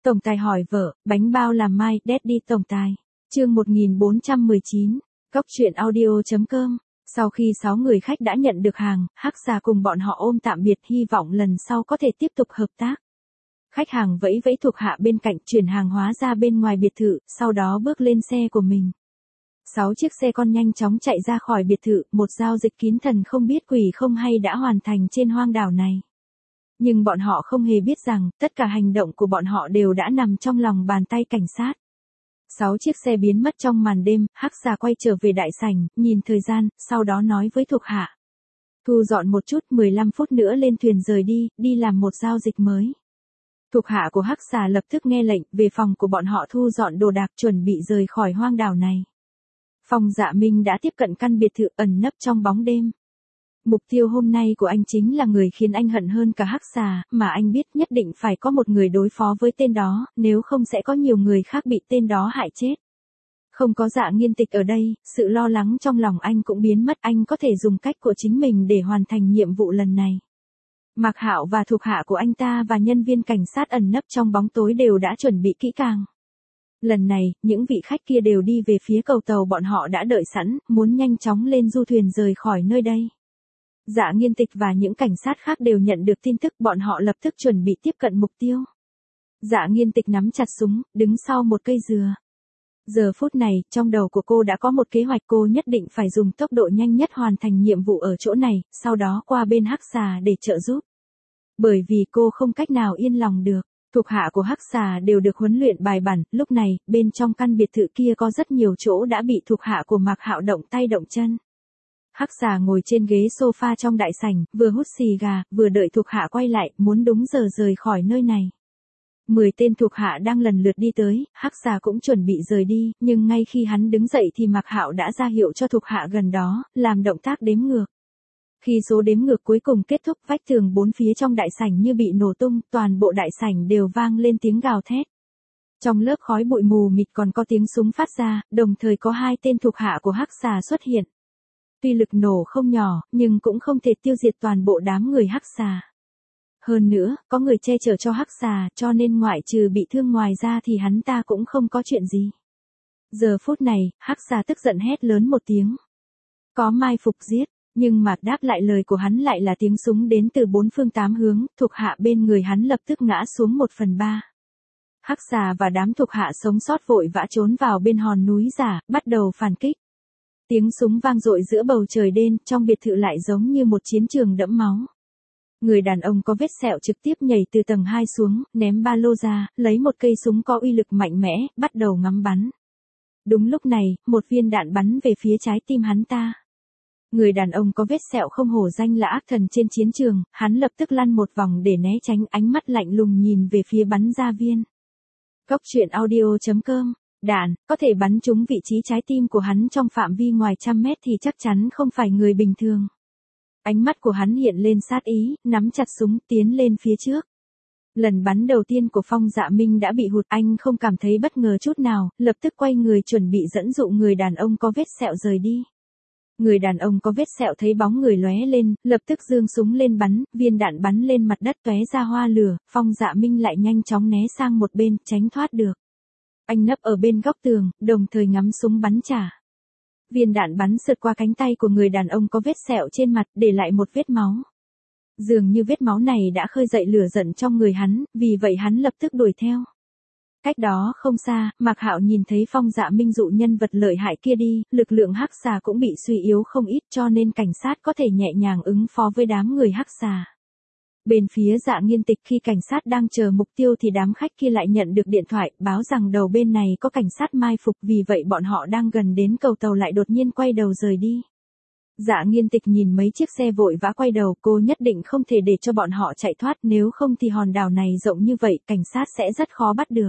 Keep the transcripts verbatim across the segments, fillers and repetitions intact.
Tổng tài hỏi vợ, bánh bao làm mai, Daddy tổng tài. Chương một nghìn bốn trăm mười chín, Cóc truyện audio chấm com. Sau khi sáu người khách đã nhận được hàng, Hắc Xà cùng bọn họ ôm tạm biệt, hy vọng lần sau có thể tiếp tục hợp tác. Khách hàng vẫy vẫy thuộc hạ bên cạnh, chuyển hàng hóa ra bên ngoài biệt thự, sau đó bước lên xe của mình. Sáu chiếc xe con nhanh chóng chạy ra khỏi biệt thự, một giao dịch kín thần không biết quỷ không hay đã hoàn thành trên hoang đảo này. Nhưng bọn họ không hề biết rằng, tất cả hành động của bọn họ đều đã nằm trong lòng bàn tay cảnh sát. Sáu chiếc xe biến mất trong màn đêm, Hắc Xà quay trở về đại sảnh, nhìn thời gian, sau đó nói với thuộc hạ. Thu dọn một chút, mười lăm phút nữa lên thuyền rời đi, đi làm một giao dịch mới. Thuộc hạ của Hắc Xà lập tức nghe lệnh, về phòng của bọn họ thu dọn đồ đạc chuẩn bị rời khỏi hoang đảo này. Phong Dạ Minh đã tiếp cận căn biệt thự ẩn nấp trong bóng đêm. Mục tiêu hôm nay của anh chính là người khiến anh hận hơn cả Hắc Xà, mà anh biết nhất định phải có một người đối phó với tên đó, nếu không sẽ có nhiều người khác bị tên đó hại chết. Không có Dạ Nghiên Tịch ở đây, sự lo lắng trong lòng anh cũng biến mất, anh có thể dùng cách của chính mình để hoàn thành nhiệm vụ lần này. Mạc Hạo và thuộc hạ của anh ta và nhân viên cảnh sát ẩn nấp trong bóng tối đều đã chuẩn bị kỹ càng. Lần này, những vị khách kia đều đi về phía cầu tàu bọn họ đã đợi sẵn, muốn nhanh chóng lên du thuyền rời khỏi nơi đây. Dạ Nghiên Tịch và những cảnh sát khác đều nhận được tin tức, bọn họ lập tức chuẩn bị tiếp cận mục tiêu. Dạ Nghiên Tịch nắm chặt súng, đứng sau một cây dừa. Giờ phút này, trong đầu của cô đã có một kế hoạch, cô nhất định phải dùng tốc độ nhanh nhất hoàn thành nhiệm vụ ở chỗ này, sau đó qua bên Hắc Xà để trợ giúp. Bởi vì cô không cách nào yên lòng được. Thuộc hạ của Hắc Xà đều được huấn luyện bài bản, lúc này, bên trong căn biệt thự kia có rất nhiều chỗ đã bị thuộc hạ của Mạc Hạo động tay động chân. Hắc Xà ngồi trên ghế sofa trong đại sảnh, vừa hút xì gà, vừa đợi thuộc hạ quay lại, muốn đúng giờ rời khỏi nơi này. Mười tên thuộc hạ đang lần lượt đi tới, Hắc Xà cũng chuẩn bị rời đi, nhưng ngay khi hắn đứng dậy thì Mạc Hạo đã ra hiệu cho thuộc hạ gần đó, làm động tác đếm ngược. Khi số đếm ngược cuối cùng kết thúc, vách tường bốn phía trong đại sảnh như bị nổ tung, toàn bộ đại sảnh đều vang lên tiếng gào thét. Trong lớp khói bụi mù mịt còn có tiếng súng phát ra, đồng thời có hai tên thuộc hạ của Hắc Xà xuất hiện. Tuy lực nổ không nhỏ, nhưng cũng không thể tiêu diệt toàn bộ đám người Hắc Xà. Hơn nữa, có người che chở cho Hắc Xà, cho nên ngoại trừ bị thương ngoài ra thì hắn ta cũng không có chuyện gì. Giờ phút này, Hắc Xà tức giận hét lớn một tiếng. Có mai phục giết, nhưng mà đáp lại lời của hắn lại là tiếng súng đến từ bốn phương tám hướng, thuộc hạ bên người hắn lập tức ngã xuống một phần ba. Hắc Xà và đám thuộc hạ sống sót vội vã trốn vào bên hòn núi giả, bắt đầu phản kích. Tiếng súng vang dội giữa bầu trời đêm, trong biệt thự lại giống như một chiến trường đẫm máu. Người đàn ông có vết sẹo trực tiếp nhảy từ tầng hai xuống, ném ba lô ra, lấy một cây súng có uy lực mạnh mẽ, bắt đầu ngắm bắn. Đúng lúc này, một viên đạn bắn về phía trái tim hắn ta. Người đàn ông có vết sẹo không hổ danh là ác thần trên chiến trường, hắn lập tức lăn một vòng để né tránh, ánh mắt lạnh lùng nhìn về phía bắn ra viên. Cóc truyện audio chấm com. Đạn, có thể bắn trúng vị trí trái tim của hắn trong phạm vi ngoài trăm mét thì chắc chắn không phải người bình thường. Ánh mắt của hắn hiện lên sát ý, nắm chặt súng, tiến lên phía trước. Lần bắn đầu tiên của Phong Dạ Minh đã bị hụt, anh không cảm thấy bất ngờ chút nào, lập tức quay người chuẩn bị dẫn dụ người đàn ông có vết sẹo rời đi. Người đàn ông có vết sẹo thấy bóng người lóe lên, lập tức giương súng lên bắn, viên đạn bắn lên mặt đất tóe ra hoa lửa, Phong Dạ Minh lại nhanh chóng né sang một bên, tránh thoát được. Anh nấp ở bên góc tường, đồng thời ngắm súng bắn trả. Viên đạn bắn sượt qua cánh tay của người đàn ông có vết sẹo trên mặt, để lại một vết máu. Dường như vết máu này đã khơi dậy lửa giận trong người hắn, vì vậy hắn lập tức đuổi theo. Cách đó không xa, Mạc Hạo nhìn thấy Phong Dạ Minh dụ nhân vật lợi hại kia đi, lực lượng Hắc Xà cũng bị suy yếu không ít, cho nên cảnh sát có thể nhẹ nhàng ứng phó với đám người Hắc Xà. Bên phía Dạ Nghiên Tịch, khi cảnh sát đang chờ mục tiêu thì đám khách kia lại nhận được điện thoại, báo rằng đầu bên này có cảnh sát mai phục, vì vậy bọn họ đang gần đến cầu tàu lại đột nhiên quay đầu rời đi. Dạ Nghiên Tịch nhìn mấy chiếc xe vội vã quay đầu, cô nhất định không thể để cho bọn họ chạy thoát, nếu không thì hòn đảo này rộng như vậy, cảnh sát sẽ rất khó bắt được.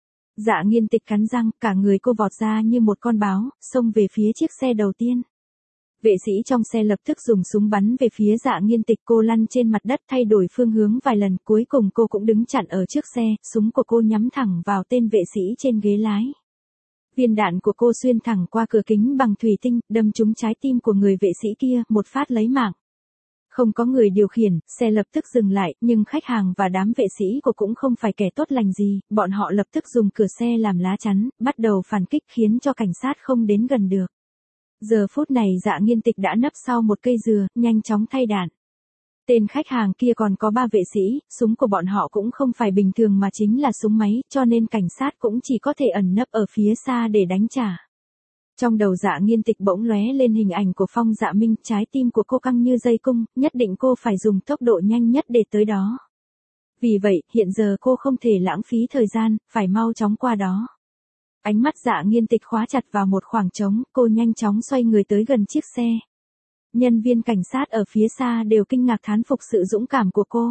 Dạ Nghiên Tịch cắn răng, cả người cô vọt ra như một con báo, xông về phía chiếc xe đầu tiên. Vệ sĩ trong xe lập tức dùng súng bắn về phía Dạ Nghiên Tịch, cô lăn trên mặt đất thay đổi phương hướng vài lần, cuối cùng cô cũng đứng chặn ở trước xe, súng của cô nhắm thẳng vào tên vệ sĩ trên ghế lái. Viên đạn của cô xuyên thẳng qua cửa kính bằng thủy tinh, đâm trúng trái tim của người vệ sĩ kia, một phát lấy mạng. Không có người điều khiển, xe lập tức dừng lại, nhưng khách hàng và đám vệ sĩ của cũng không phải kẻ tốt lành gì, bọn họ lập tức dùng cửa xe làm lá chắn, bắt đầu phản kích khiến cho cảnh sát không đến gần được. Giờ phút này Dạ Nghiên Tịch đã nấp sau một cây dừa, nhanh chóng thay đạn. Tên khách hàng kia còn có ba vệ sĩ, súng của bọn họ cũng không phải bình thường mà chính là súng máy, cho nên cảnh sát cũng chỉ có thể ẩn nấp ở phía xa để đánh trả. Trong đầu Dạ Nghiên Tịch bỗng lóe lên hình ảnh của Phong Dạ Minh, trái tim của cô căng như dây cung, nhất định cô phải dùng tốc độ nhanh nhất để tới đó. Vì vậy, hiện giờ cô không thể lãng phí thời gian, phải mau chóng qua đó. Ánh mắt Dạ Nghiên Tịch khóa chặt vào một khoảng trống, cô nhanh chóng xoay người tới gần chiếc xe. Nhân viên cảnh sát ở phía xa đều kinh ngạc thán phục sự dũng cảm của cô.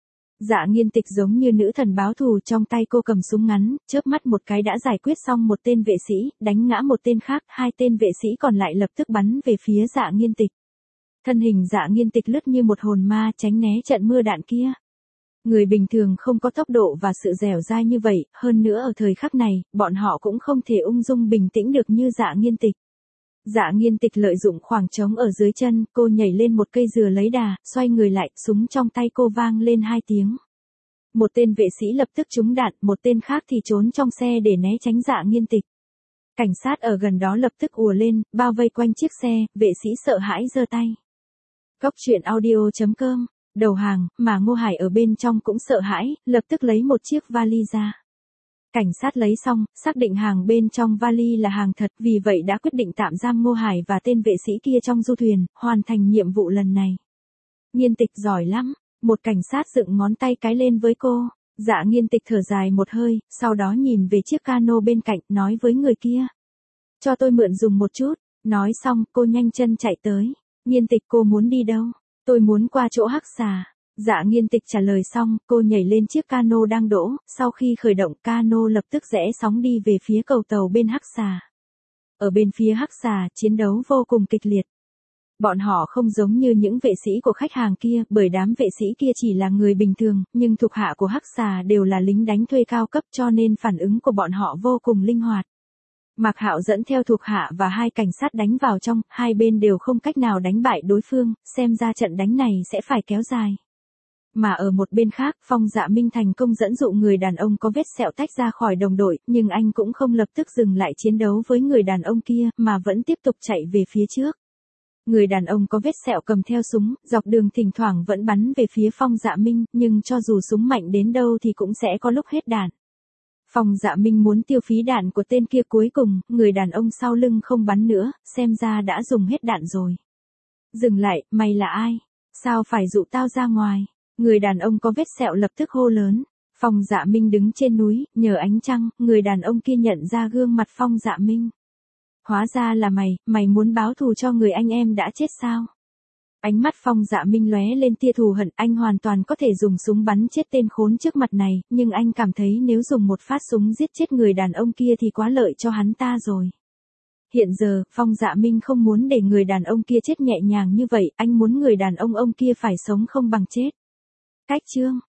Dạ Nghiên Tịch giống như nữ thần báo thù, trong tay cô cầm súng ngắn, chớp mắt một cái đã giải quyết xong một tên vệ sĩ, đánh ngã một tên khác, hai tên vệ sĩ còn lại lập tức bắn về phía Dạ Nghiên Tịch. Thân hình Dạ Nghiên Tịch lướt như một hồn ma tránh né trận mưa đạn kia. Người bình thường không có tốc độ và sự dẻo dai như vậy, hơn nữa ở thời khắc này, bọn họ cũng không thể ung dung bình tĩnh được như Dạ Nghiên Tịch. Dạ Nghiên Tịch lợi dụng khoảng trống ở dưới chân, cô nhảy lên một cây dừa lấy đà, xoay người lại, súng trong tay cô vang lên hai tiếng. Một tên vệ sĩ lập tức trúng đạn, một tên khác thì trốn trong xe để né tránh Dạ Nghiên Tịch. Cảnh sát ở gần đó lập tức ùa lên, bao vây quanh chiếc xe, vệ sĩ sợ hãi giơ tay. Cóc truyện audio chấm com, đầu hàng, mà Ngô Hải ở bên trong cũng sợ hãi, lập tức lấy một chiếc vali ra. Cảnh sát lấy xong, xác định hàng bên trong vali là hàng thật, vì vậy đã quyết định tạm giam Ngô Hải và tên vệ sĩ kia trong du thuyền, hoàn thành nhiệm vụ lần này. Nghiên Tịch giỏi lắm, một cảnh sát dựng ngón tay cái lên với cô. Dạ Nghiên Tịch thở dài một hơi, sau đó nhìn về chiếc cano bên cạnh, nói với người kia. Cho tôi mượn dùng một chút, nói xong, cô nhanh chân chạy tới. Nghiên Tịch, cô muốn đi đâu? Tôi muốn qua chỗ Hắc Xà. Dạ Nghiên Tịch trả lời xong, cô nhảy lên chiếc cano đang đỗ, sau khi khởi động cano lập tức rẽ sóng đi về phía cầu tàu bên Hắc Xà. Ở bên phía Hắc Xà, chiến đấu vô cùng kịch liệt. Bọn họ không giống như những vệ sĩ của khách hàng kia, bởi đám vệ sĩ kia chỉ là người bình thường, nhưng thuộc hạ của Hắc Xà đều là lính đánh thuê cao cấp cho nên phản ứng của bọn họ vô cùng linh hoạt. Mạc Hạo dẫn theo thuộc hạ và hai cảnh sát đánh vào trong, hai bên đều không cách nào đánh bại đối phương, xem ra trận đánh này sẽ phải kéo dài. Mà ở một bên khác, Phong Dạ Minh thành công dẫn dụ người đàn ông có vết sẹo tách ra khỏi đồng đội, nhưng anh cũng không lập tức dừng lại chiến đấu với người đàn ông kia, mà vẫn tiếp tục chạy về phía trước. Người đàn ông có vết sẹo cầm theo súng, dọc đường thỉnh thoảng vẫn bắn về phía Phong Dạ Minh, nhưng cho dù súng mạnh đến đâu thì cũng sẽ có lúc hết đạn. Phong Dạ Minh muốn tiêu phí đạn của tên kia, cuối cùng, người đàn ông sau lưng không bắn nữa, xem ra đã dùng hết đạn rồi. Dừng lại, mày là ai? Sao phải dụ tao ra ngoài? Người đàn ông có vết sẹo lập tức hô lớn. Phong Dạ Minh đứng trên núi, nhờ ánh trăng, người đàn ông kia nhận ra gương mặt Phong Dạ Minh. Hóa ra là mày, mày muốn báo thù cho người anh em đã chết sao? Ánh mắt Phong Dạ Minh lóe lên tia thù hận, anh hoàn toàn có thể dùng súng bắn chết tên khốn trước mặt này, nhưng anh cảm thấy nếu dùng một phát súng giết chết người đàn ông kia thì quá lợi cho hắn ta rồi. Hiện giờ, Phong Dạ Minh không muốn để người đàn ông kia chết nhẹ nhàng như vậy, anh muốn người đàn ông ông kia phải sống không bằng chết. Cách chương